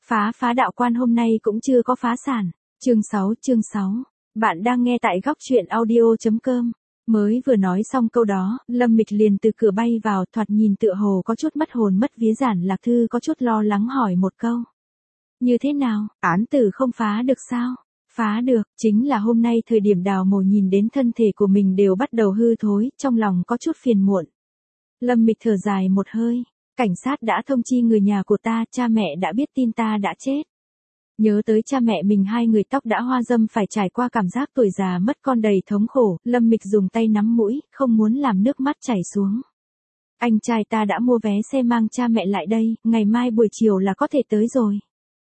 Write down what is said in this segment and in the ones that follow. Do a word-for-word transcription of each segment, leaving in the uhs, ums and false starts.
Phá phá đạo quan hôm nay cũng chưa có phá sản. Chương sáu, chương sáu. Bạn đang nghe tại góc truyện audio chấm com. Mới vừa nói xong câu đó, Lâm Mịch liền từ cửa bay vào, thoạt nhìn tựa hồ có chút mất hồn mất vía. Giản Lạc Thư có chút lo lắng hỏi một câu. Như thế nào, án tử không phá được sao? Phá được, chính là hôm nay thời điểm Đào Mộ nhìn đến thân thể của mình đều bắt đầu hư thối, trong lòng có chút phiền muộn. Lâm Mịch thở dài một hơi. Cảnh sát đã thông chi người nhà của ta, cha mẹ đã biết tin ta đã chết. Nhớ tới cha mẹ mình hai người tóc đã hoa dâm phải trải qua cảm giác tuổi già mất con đầy thống khổ, Lâm Mịch dùng tay nắm mũi, không muốn làm nước mắt chảy xuống. Anh trai ta đã mua vé xe mang cha mẹ lại đây, ngày mai buổi chiều là có thể tới rồi.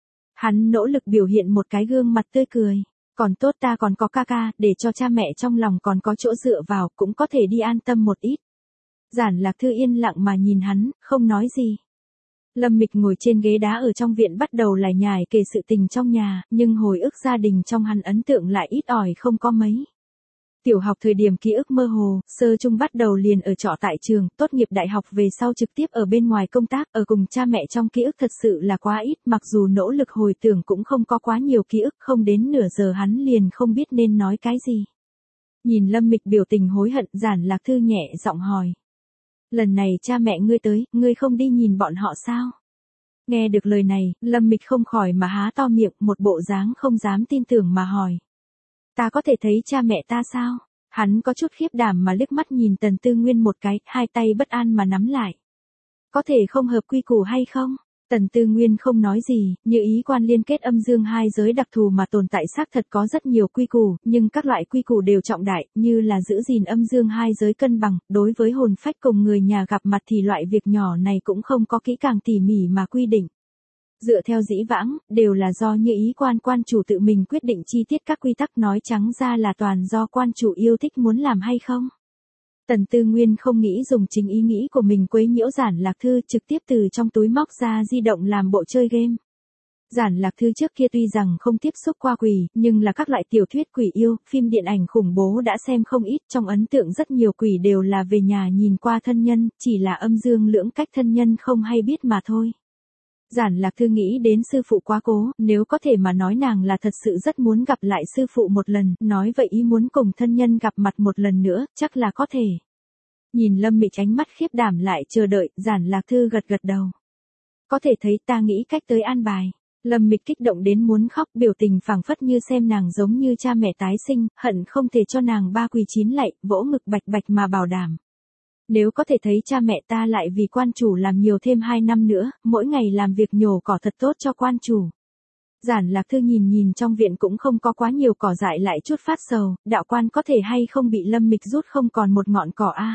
Hắn nỗ lực biểu hiện một cái gương mặt tươi cười. Còn tốt ta còn có ca ca, để cho cha mẹ trong lòng còn có chỗ dựa vào, cũng có thể đi an tâm một ít. Giản Lạc Thư yên lặng mà nhìn hắn, không nói gì. Lâm Mịch ngồi trên ghế đá ở trong viện bắt đầu lải nhải kể sự tình trong nhà, nhưng hồi ức gia đình trong hắn ấn tượng lại ít ỏi không có mấy. Tiểu học thời điểm ký ức mơ hồ, sơ trung bắt đầu liền ở trọ tại trường, tốt nghiệp đại học về sau trực tiếp ở bên ngoài công tác, ở cùng cha mẹ trong ký ức thật sự là quá ít, mặc dù nỗ lực hồi tưởng cũng không có quá nhiều ký ức, không đến nửa giờ hắn liền không biết nên nói cái gì. Nhìn Lâm Mịch biểu tình hối hận, Giản Lạc Thư nhẹ giọng hỏi. Lần này cha mẹ ngươi tới, ngươi không đi nhìn bọn họ sao? Nghe được lời này, Lâm Mịch không khỏi mà há to miệng, một bộ dáng không dám tin tưởng mà hỏi. Ta có thể thấy cha mẹ ta sao? Hắn có chút khiếp đảm mà liếc mắt nhìn Tần Tư Nguyên một cái, hai tay bất an mà nắm lại. Có thể không hợp quy củ hay không? Tần Tư Nguyên không nói gì, như ý quan liên kết âm dương hai giới đặc thù mà tồn tại xác thật có rất nhiều quy củ, nhưng các loại quy củ đều trọng đại, như là giữ gìn âm dương hai giới cân bằng, đối với hồn phách cùng người nhà gặp mặt thì loại việc nhỏ này cũng không có kỹ càng tỉ mỉ mà quy định. Dựa theo dĩ vãng, đều là do như ý quan quan chủ tự mình quyết định chi tiết các quy tắc, nói trắng ra là toàn do quan chủ yêu thích muốn làm hay không. Tần Tư Nguyên không nghĩ dùng chính ý nghĩ của mình quấy nhiễu Giản Lạc Thư, trực tiếp từ trong túi móc ra di động làm bộ chơi game. Giản Lạc Thư trước kia tuy rằng không tiếp xúc qua quỷ, nhưng là các loại tiểu thuyết quỷ yêu, phim điện ảnh khủng bố đã xem không ít, trong ấn tượng rất nhiều quỷ đều là về nhà nhìn qua thân nhân, chỉ là âm dương lưỡng cách thân nhân không hay biết mà thôi. Giản Lạc Thư nghĩ đến sư phụ quá cố, nếu có thể mà nói nàng là thật sự rất muốn gặp lại sư phụ một lần, nói vậy ý muốn cùng thân nhân gặp mặt một lần nữa, chắc là có thể. Nhìn Lâm Mịch ánh mắt khiếp đảm lại chờ đợi, Giản Lạc Thư gật gật đầu. Có thể thấy ta nghĩ cách tới an bài. Lâm Mịch kích động đến muốn khóc, biểu tình phảng phất như xem nàng giống như cha mẹ tái sinh, hận không thể cho nàng ba quỳ chín lạy, vỗ ngực bạch bạch mà bảo đảm. Nếu có thể thấy cha mẹ ta lại vì quan chủ làm nhiều thêm hai năm nữa, mỗi ngày làm việc nhổ cỏ thật tốt cho quan chủ. Giản Lạc Thư nhìn nhìn trong viện cũng không có quá nhiều cỏ dại lại chút phát sầu, đạo quan có thể hay không bị Lâm Mịch rút không còn một ngọn cỏ a.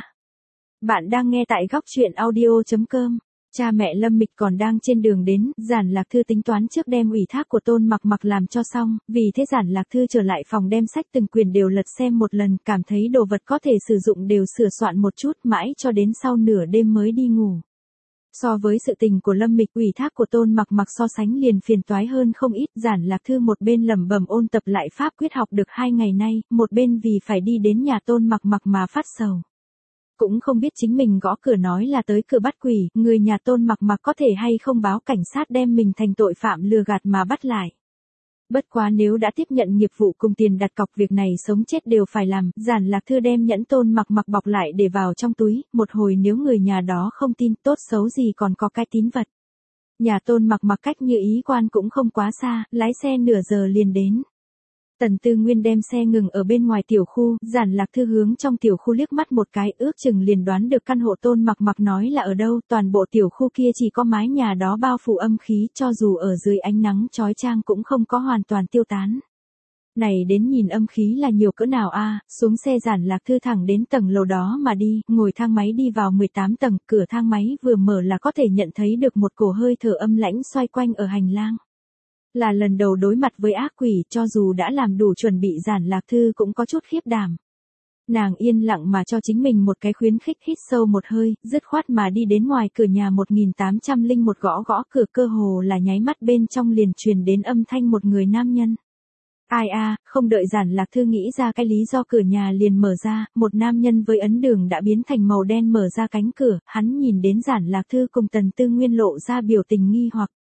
Bạn đang nghe tại góc truyện audio chấm com. Cha mẹ Lâm Mịch còn đang trên đường đến, Giản Lạc Thư tính toán trước đem ủy thác của Tôn Mặc Mặc làm cho xong, vì thế Giản Lạc Thư trở lại phòng đem sách từng quyển đều lật xem một lần, cảm thấy đồ vật có thể sử dụng đều sửa soạn một chút, mãi cho đến sau nửa đêm mới đi ngủ. So với sự tình của Lâm Mịch, ủy thác của Tôn Mặc Mặc so sánh liền phiền toái hơn không ít. Giản Lạc Thư một bên lẩm bẩm ôn tập lại pháp quyết học được hai ngày nay, một bên vì phải đi đến nhà Tôn Mặc Mặc mà phát sầu. Cũng không biết chính mình gõ cửa nói là tới cửa bắt quỷ, người nhà Tôn Mặc Mặc có thể hay không báo cảnh sát đem mình thành tội phạm lừa gạt mà bắt lại. Bất quá nếu đã tiếp nhận nghiệp vụ cùng tiền đặt cọc, việc này sống chết đều phải làm. Giản Lạc Thư đem nhẫn Tôn Mặc Mặc bọc lại để vào trong túi, một hồi nếu người nhà đó không tin, tốt xấu gì còn có cái tín vật. Nhà Tôn Mặc Mặc cách như ý quan cũng không quá xa, lái xe nửa giờ liền đến. Tần Tư Nguyên đem xe ngừng ở bên ngoài tiểu khu, Giản Lạc Thư hướng trong tiểu khu liếc mắt một cái, ước chừng liền đoán được căn hộ Tôn Mặc Mặc nói là ở đâu, toàn bộ tiểu khu kia chỉ có mái nhà đó bao phủ âm khí, cho dù ở dưới ánh nắng chói chang cũng không có hoàn toàn tiêu tán. Này đến nhìn âm khí là nhiều cỡ nào a. Xuống xe Giản Lạc Thư thẳng đến tầng lầu đó mà đi, ngồi thang máy đi vào mười tám tầng, cửa thang máy vừa mở là có thể nhận thấy được một cổ hơi thở âm lãnh xoay quanh ở hành lang. Là lần đầu đối mặt với ác quỷ, cho dù đã làm đủ chuẩn bị, Giản Lạc Thư cũng có chút khiếp đảm. Nàng yên lặng mà cho chính mình một cái khuyến khích, hít sâu một hơi, dứt khoát mà đi đến ngoài cửa nhà một nghìn tám trăm lẻ một, gõ gõ cửa, cơ hồ là nháy mắt bên trong liền truyền đến âm thanh một người nam nhân. Ai a, không đợi Giản Lạc Thư nghĩ ra cái lý do, cửa nhà liền mở ra, một nam nhân với ấn đường đã biến thành màu đen mở ra cánh cửa, hắn nhìn đến Giản Lạc Thư cùng Tần Tư Nguyên lộ ra biểu tình nghi hoặc.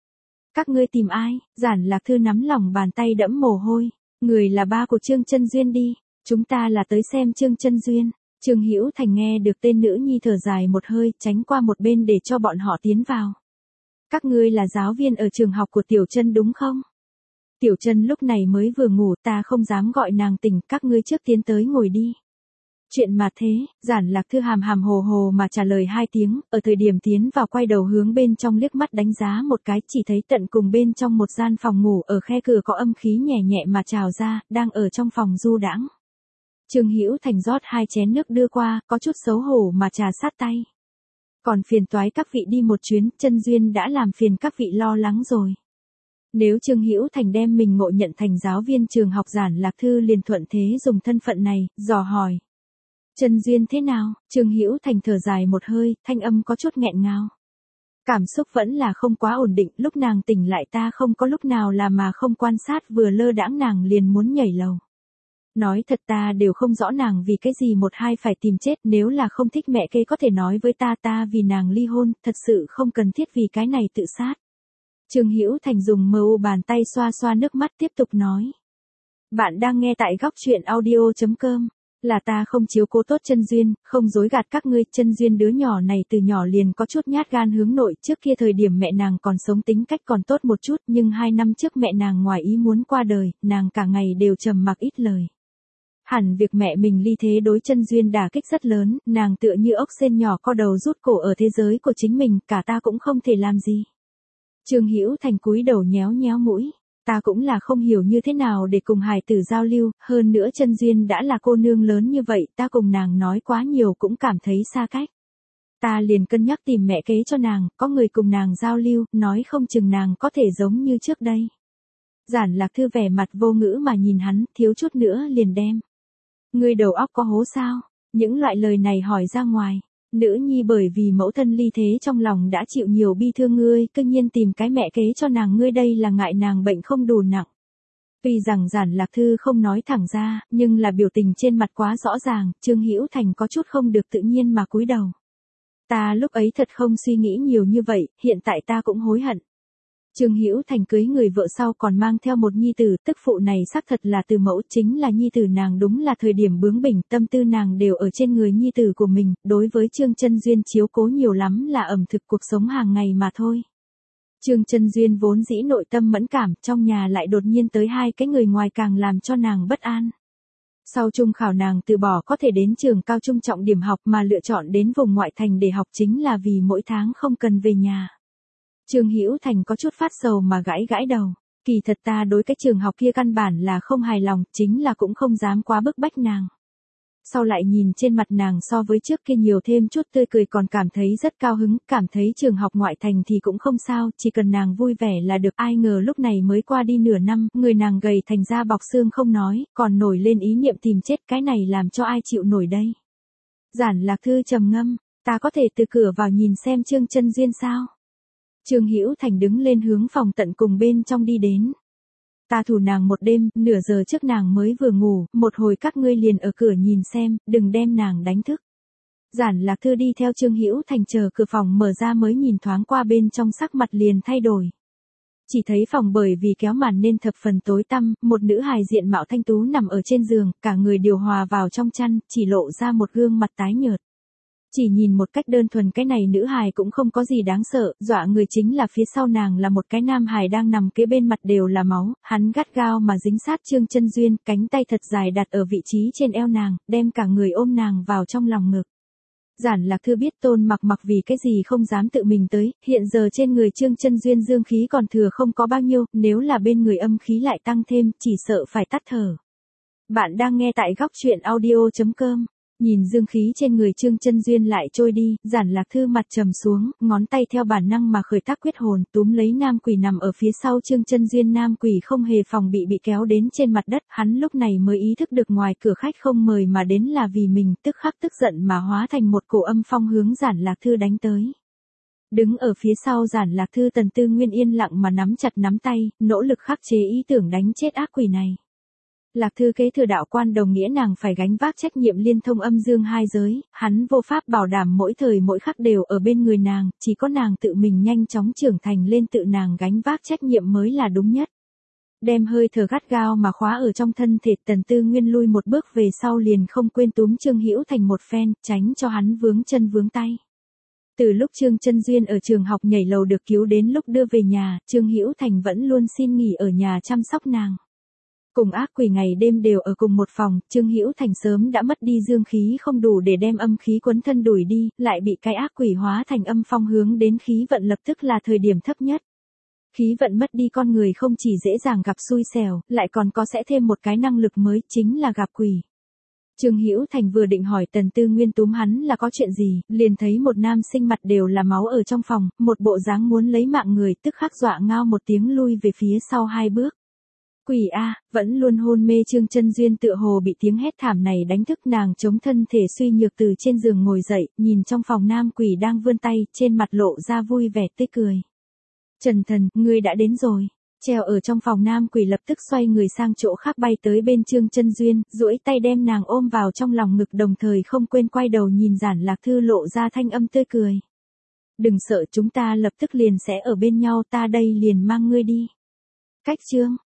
Các ngươi tìm ai? Giản Lạc Thư nắm lòng bàn tay đẫm mồ hôi. Người là ba của Trương Chân Duyên đi. Chúng ta là tới xem Trương Chân Duyên. Trương Hữu Thành nghe được tên nữ nhi thở dài một hơi, tránh qua một bên để cho bọn họ tiến vào. Các ngươi là giáo viên ở trường học của Tiểu Chân đúng không? Tiểu Chân lúc này mới vừa ngủ, ta không dám gọi nàng tỉnh, các ngươi trước tiến tới ngồi đi. Chuyện mà thế, Giản Lạc Thư hàm hàm hồ hồ mà trả lời hai tiếng, ở thời điểm tiến vào quay đầu hướng bên trong liếc mắt đánh giá một cái, chỉ thấy tận cùng bên trong một gian phòng ngủ ở khe cửa có âm khí nhẹ nhẹ mà trào ra, đang ở trong phòng du đãng. Trương Hữu Thành rót hai chén nước đưa qua, có chút xấu hổ mà trà sát tay. Còn phiền toái các vị đi một chuyến, Chân Duyên đã làm phiền các vị lo lắng rồi. Nếu Trương Hữu Thành đem mình ngộ nhận thành giáo viên trường học, Giản Lạc Thư liền thuận thế dùng thân phận này, dò hỏi. Chân Duyên thế nào? Trương Hữu Thành thở dài một hơi, thanh âm có chút nghẹn ngào. Cảm xúc vẫn là không quá ổn định, lúc nàng tỉnh lại ta không có lúc nào là mà không quan sát, vừa lơ đãng nàng liền muốn nhảy lầu. Nói thật ta đều không rõ nàng vì cái gì một hai phải tìm chết, nếu là không thích mẹ kế có thể nói với ta, ta vì nàng ly hôn, thật sự không cần thiết vì cái này tự sát. Trương Hữu Thành dùng mờ u bàn tay xoa xoa nước mắt tiếp tục nói. Bạn đang nghe tại góc truyện audio chấm com. Là ta không chiếu cố tốt Chân Duyên, không dối gạt các ngươi, Chân Duyên đứa nhỏ này từ nhỏ liền có chút nhát gan hướng nội, trước kia thời điểm mẹ nàng còn sống tính cách còn tốt một chút, nhưng hai năm trước mẹ nàng ngoài ý muốn qua đời, nàng cả ngày đều trầm mặc ít lời. Hẳn việc mẹ mình ly thế đối Chân Duyên đả kích rất lớn, nàng tựa như ốc sên nhỏ co đầu rút cổ ở thế giới của chính mình, cả ta cũng không thể làm gì. Trương Hữu Thành cúi đầu nhéo nhéo mũi. Ta cũng là không hiểu như thế nào để cùng hài tử giao lưu, hơn nữa Chân Duyên đã là cô nương lớn như vậy, ta cùng nàng nói quá nhiều cũng cảm thấy xa cách. Ta liền cân nhắc tìm mẹ kế cho nàng, có người cùng nàng giao lưu, nói không chừng nàng có thể giống như trước đây. Giản Lạc Thư vẻ mặt vô ngữ mà nhìn hắn, thiếu chút nữa liền đem. Ngươi đầu óc có hố sao? Những loại lời này hỏi ra ngoài. Nữ nhi bởi vì mẫu thân ly thế trong lòng đã chịu nhiều bi thương, ngươi cương nhiên tìm cái mẹ kế cho nàng, ngươi đây là ngại nàng bệnh không đủ nặng. Tuy rằng Giản Lạc Thư không nói thẳng ra, nhưng là biểu tình trên mặt quá rõ ràng, Trương Hữu Thành có chút không được tự nhiên mà cúi đầu. Ta lúc ấy thật không suy nghĩ nhiều như vậy, hiện tại ta cũng hối hận. Trương Hữu Thành cưới người vợ sau còn mang theo một nhi tử, tức phụ này xác thật là từ mẫu, chính là nhi tử nàng đúng là thời điểm bướng bỉnh, tâm tư nàng đều ở trên người nhi tử của mình, đối với Trương Chân Duyên chiếu cố nhiều lắm là ẩm thực cuộc sống hàng ngày mà thôi. Trương Chân Duyên vốn dĩ nội tâm mẫn cảm, trong nhà lại đột nhiên tới hai cái người ngoài càng làm cho nàng bất an. Sau trung khảo nàng từ bỏ có thể đến trường cao trung trọng điểm học mà lựa chọn đến vùng ngoại thành để học, chính là vì mỗi tháng không cần về nhà. Trương Hữu Thành có chút phát sầu mà gãi gãi đầu. Kỳ thật ta đối cái trường học kia căn bản là không hài lòng, chính là cũng không dám quá bức bách nàng. Sau lại nhìn trên mặt nàng so với trước kia nhiều thêm chút tươi cười, còn cảm thấy rất cao hứng, cảm thấy trường học ngoại thành thì cũng không sao, chỉ cần nàng vui vẻ là được. Ai ngờ lúc này mới qua đi nửa năm, người nàng gầy thành da bọc xương không nói, còn nổi lên ý niệm tìm chết, cái này làm cho ai chịu nổi đây. Giản Lạc Thư trầm ngâm, ta có thể từ cửa vào nhìn xem Trương Chân Duyên sao? Trương Hữu Thành đứng lên hướng phòng tận cùng bên trong đi đến. Ta thủ nàng một đêm, nửa giờ trước nàng mới vừa ngủ, một hồi các ngươi liền ở cửa nhìn xem, đừng đem nàng đánh thức. Giản Lạc Thư đi theo Trương Hữu Thành chờ cửa phòng mở ra mới nhìn thoáng qua bên trong, sắc mặt liền thay đổi. Chỉ thấy phòng bởi vì kéo màn nên thập phần tối tăm, một nữ hài diện mạo thanh tú nằm ở trên giường, cả người điều hòa vào trong chăn, chỉ lộ ra một gương mặt tái nhợt. Chỉ nhìn một cách đơn thuần cái này nữ hài cũng không có gì đáng sợ, dọa người chính là phía sau nàng là một cái nam hài đang nằm kế bên, mặt đều là máu, hắn gắt gao mà dính sát Trương Chân Duyên, cánh tay thật dài đặt ở vị trí trên eo nàng, đem cả người ôm nàng vào trong lòng ngực. Giản Lạc Thư biết Tôn Mặc Mặc vì cái gì không dám tự mình tới, hiện giờ trên người Trương Chân Duyên dương khí còn thừa không có bao nhiêu, nếu là bên người âm khí lại tăng thêm, chỉ sợ phải tắt thở. Bạn đang nghe tại góc truyện audio chấm com. Nhìn dương khí trên người Trương Chân Duyên lại trôi đi, Giản Lạc Thư mặt trầm xuống, ngón tay theo bản năng mà khởi tác quyết hồn, túm lấy nam quỷ nằm ở phía sau Trương Chân Duyên. Nam quỷ không hề phòng bị bị kéo đến trên mặt đất, hắn lúc này mới ý thức được ngoài cửa khách không mời mà đến là vì mình, tức khắc tức giận mà hóa thành một cổ âm phong hướng Giản Lạc Thư đánh tới. Đứng ở phía sau Giản Lạc Thư Tần Tư Nguyên yên lặng mà nắm chặt nắm tay, nỗ lực khắc chế ý tưởng đánh chết ác quỷ này. Lạc Thư kế thừa đạo quan đồng nghĩa nàng phải gánh vác trách nhiệm liên thông âm dương hai giới, hắn vô pháp bảo đảm mỗi thời mỗi khắc đều ở bên người nàng, chỉ có nàng tự mình nhanh chóng trưởng thành lên tự nàng gánh vác trách nhiệm mới là đúng nhất. Đem hơi thở gắt gao mà khóa ở trong thân thể, Tần Tư Nguyên lui một bước về sau liền không quên túm Trương Hữu Thành một phen, tránh cho hắn vướng chân vướng tay. Từ lúc Trương Chân Duyên ở trường học nhảy lầu được cứu đến lúc đưa về nhà, Trương Hữu Thành vẫn luôn xin nghỉ ở nhà chăm sóc nàng. Cùng ác quỷ ngày đêm đều ở cùng một phòng, Trương Hữu Thành sớm đã mất đi dương khí không đủ để đem âm khí quấn thân đuổi đi, lại bị cái ác quỷ hóa thành âm phong hướng đến khí vận lập tức là thời điểm thấp nhất. Khí vận mất đi con người không chỉ dễ dàng gặp xui xẻo, lại còn có sẽ thêm một cái năng lực mới, chính là gặp quỷ. Trương Hữu Thành vừa định hỏi Tần Tư Nguyên túm hắn là có chuyện gì, liền thấy một nam sinh mặt đều là máu ở trong phòng, một bộ dáng muốn lấy mạng người, tức khắc dọa ngao một tiếng lui về phía sau hai bước. Quỷ a, vẫn luôn hôn mê Trương Chân Duyên tựa hồ bị tiếng hét thảm này đánh thức, nàng chống thân thể suy nhược từ trên giường ngồi dậy, nhìn trong phòng nam quỷ đang vươn tay, trên mặt lộ ra vui vẻ tươi cười. Trần Thần, ngươi đã đến rồi. Treo ở trong phòng nam quỷ lập tức xoay người sang chỗ khác bay tới bên Trương Chân Duyên, duỗi tay đem nàng ôm vào trong lòng ngực, đồng thời không quên quay đầu nhìn Giản Lạc Thư lộ ra thanh âm tươi cười. Đừng sợ, chúng ta lập tức liền sẽ ở bên nhau, ta đây liền mang ngươi đi. Cách chương